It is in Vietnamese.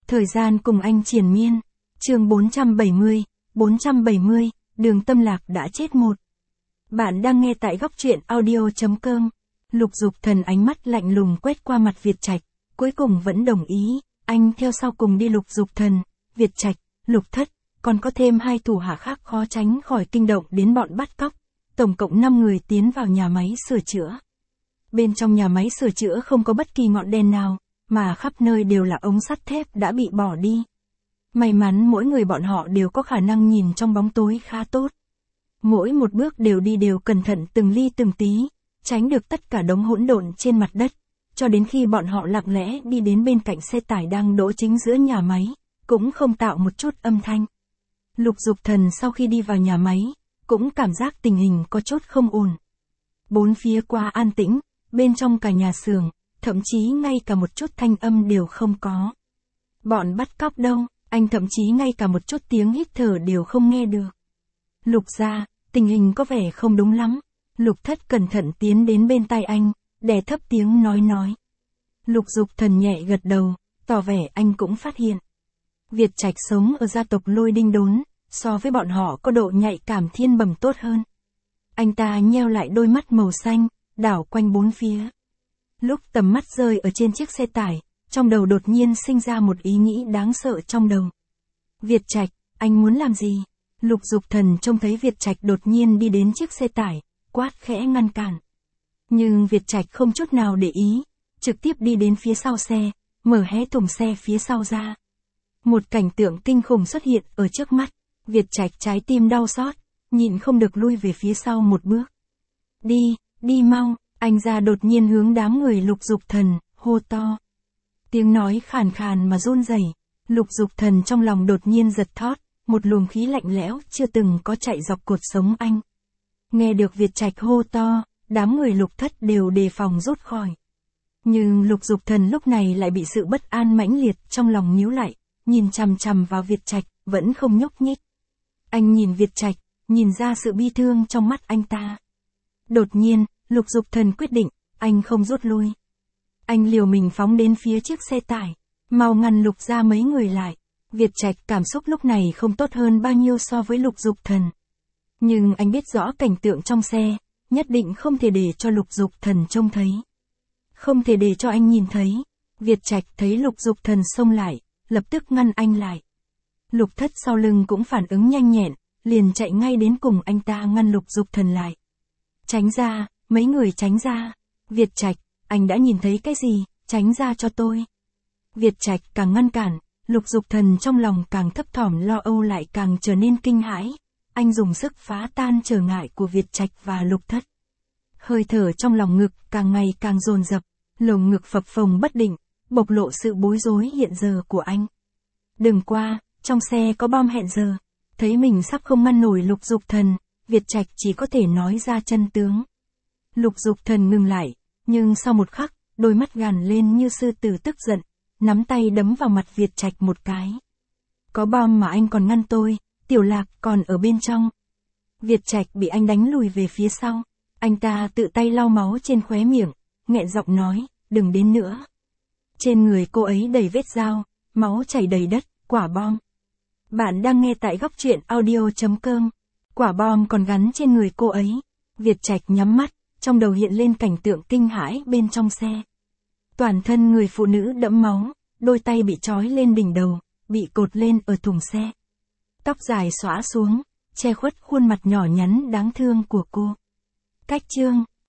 Thời gian cùng anh triền miên. Chương 470, Đường Tâm Lạc đã chết một. Bạn đang nghe tại góc truyện audio.com. Lục Dục Thần ánh mắt lạnh lùng quét qua mặt Việt Trạch, cuối cùng vẫn đồng ý, anh theo sau cùng đi. Lục Dục Thần, Việt Trạch, Lục Thất, còn có thêm 2 thủ hạ khác khó tránh khỏi kinh động đến bọn bắt cóc. Tổng cộng 5 người tiến vào nhà máy sửa chữa. Bên trong nhà máy sửa chữa không có bất kỳ ngọn đèn nào, mà khắp nơi đều là ống sắt thép đã bị bỏ đi. May mắn mỗi người bọn họ đều có khả năng nhìn trong bóng tối khá tốt. Mỗi một bước đều cẩn thận từng ly từng tí, tránh được tất cả đống hỗn độn trên mặt đất, cho đến khi bọn họ lặng lẽ đi đến bên cạnh xe tải đang đỗ chính giữa nhà máy, cũng không tạo một chút âm thanh. Lục Dục Thần sau khi đi vào nhà máy, cũng cảm giác tình hình có chút không ổn. Bốn phía qua an tĩnh, bên trong cả nhà xưởng, thậm chí ngay cả một chút thanh âm đều không có. Bọn bắt cóc đâu, anh thậm chí ngay cả một chút tiếng hít thở đều không nghe được. Lục gia, tình hình có vẻ không đúng lắm. Lục Thất cẩn thận tiến đến bên tai anh, đè thấp tiếng nói. Lục Dục Thần nhẹ gật đầu, tỏ vẻ anh cũng phát hiện. Việt Trạch sống ở gia tộc Lôi Đinh Đốn, so với bọn họ có độ nhạy cảm thiên bẩm tốt hơn. Anh ta nheo lại đôi mắt màu xanh, đảo quanh bốn phía. Lúc tầm mắt rơi ở trên chiếc xe tải, trong đầu đột nhiên sinh ra một ý nghĩ đáng sợ trong đầu. Việt Trạch, anh muốn làm gì? Lục Dục Thần trông thấy Việt Trạch đột nhiên đi đến chiếc xe tải, quát khẽ ngăn cản. Nhưng Việt Trạch không chút nào để ý, trực tiếp đi đến phía sau xe, mở hé thùng xe phía sau ra. Một cảnh tượng kinh khủng xuất hiện ở trước mắt, Việt Trạch trái tim đau xót, nhịn không được lui về phía sau một bước. Đi mau, anh ra đột nhiên hướng đám người Lục Dục Thần, hô to. Tiếng nói khàn khàn mà run rẩy. Lục Dục Thần trong lòng đột nhiên giật thót, một luồng khí lạnh lẽo chưa từng có chạy dọc cột sống anh. Nghe được Việt Trạch hô to, đám người Lục Thất đều đề phòng rút khỏi. Nhưng Lục Dục Thần lúc này lại bị sự bất an mãnh liệt trong lòng nhíu lại, nhìn chằm chằm vào Việt Trạch, vẫn không nhúc nhích. Anh nhìn Việt Trạch, nhìn ra sự bi thương trong mắt anh ta. Đột nhiên, Lục Dục Thần quyết định, anh không rút lui. Anh liều mình phóng đến phía chiếc xe tải, mau ngăn Lục ra mấy người lại. Việt Trạch cảm xúc lúc này không tốt hơn bao nhiêu so với Lục Dục Thần. Nhưng anh biết rõ cảnh tượng trong xe, nhất định không thể để cho Lục Dục Thần trông thấy. Không thể để cho anh nhìn thấy. Việt Trạch thấy Lục Dục Thần xông lại, lập tức ngăn anh lại. Lục Thất sau lưng cũng phản ứng nhanh nhẹn, liền chạy ngay đến cùng anh ta ngăn Lục Dục Thần lại. Tránh ra, mấy người tránh ra. Việt Trạch, anh đã nhìn thấy cái gì, tránh ra cho tôi. Việt Trạch càng ngăn cản, Lục Dục Thần trong lòng càng thấp thỏm lo âu lại càng trở nên kinh hãi. Anh dùng sức phá tan trở ngại của Việt Trạch và Lục Thất. Hơi thở trong lòng ngực càng ngày càng dồn dập, lồng ngực phập phồng bất định, bộc lộ sự bối rối hiện giờ của anh. Đừng qua, trong xe có bom hẹn giờ. Thấy mình sắp không ngăn nổi Lục Dục Thần, Việt Trạch chỉ có thể nói ra chân tướng. Lục Dục Thần ngừng lại, nhưng sau một khắc, đôi mắt gằn lên như sư tử tức giận, nắm tay đấm vào mặt Việt Trạch một cái. Có bom mà anh còn ngăn tôi, Tiểu Lạc còn ở bên trong. Việt Trạch bị anh đánh lùi về phía sau, anh ta tự tay lau máu trên khóe miệng, nghẹn giọng nói, đừng đến nữa. Trên người cô ấy đầy vết dao, máu chảy đầy đất, quả bom. Bạn đang nghe tại góc truyện audio.com. Quả bom còn gắn trên người cô ấy. Việt Trạch nhắm mắt, trong đầu hiện lên cảnh tượng kinh hãi bên trong xe. Toàn thân người phụ nữ đẫm máu, đôi tay bị trói lên đỉnh đầu, bị cột lên ở thùng xe. Tóc dài xõa xuống, che khuất khuôn mặt nhỏ nhắn đáng thương của cô. Cách chương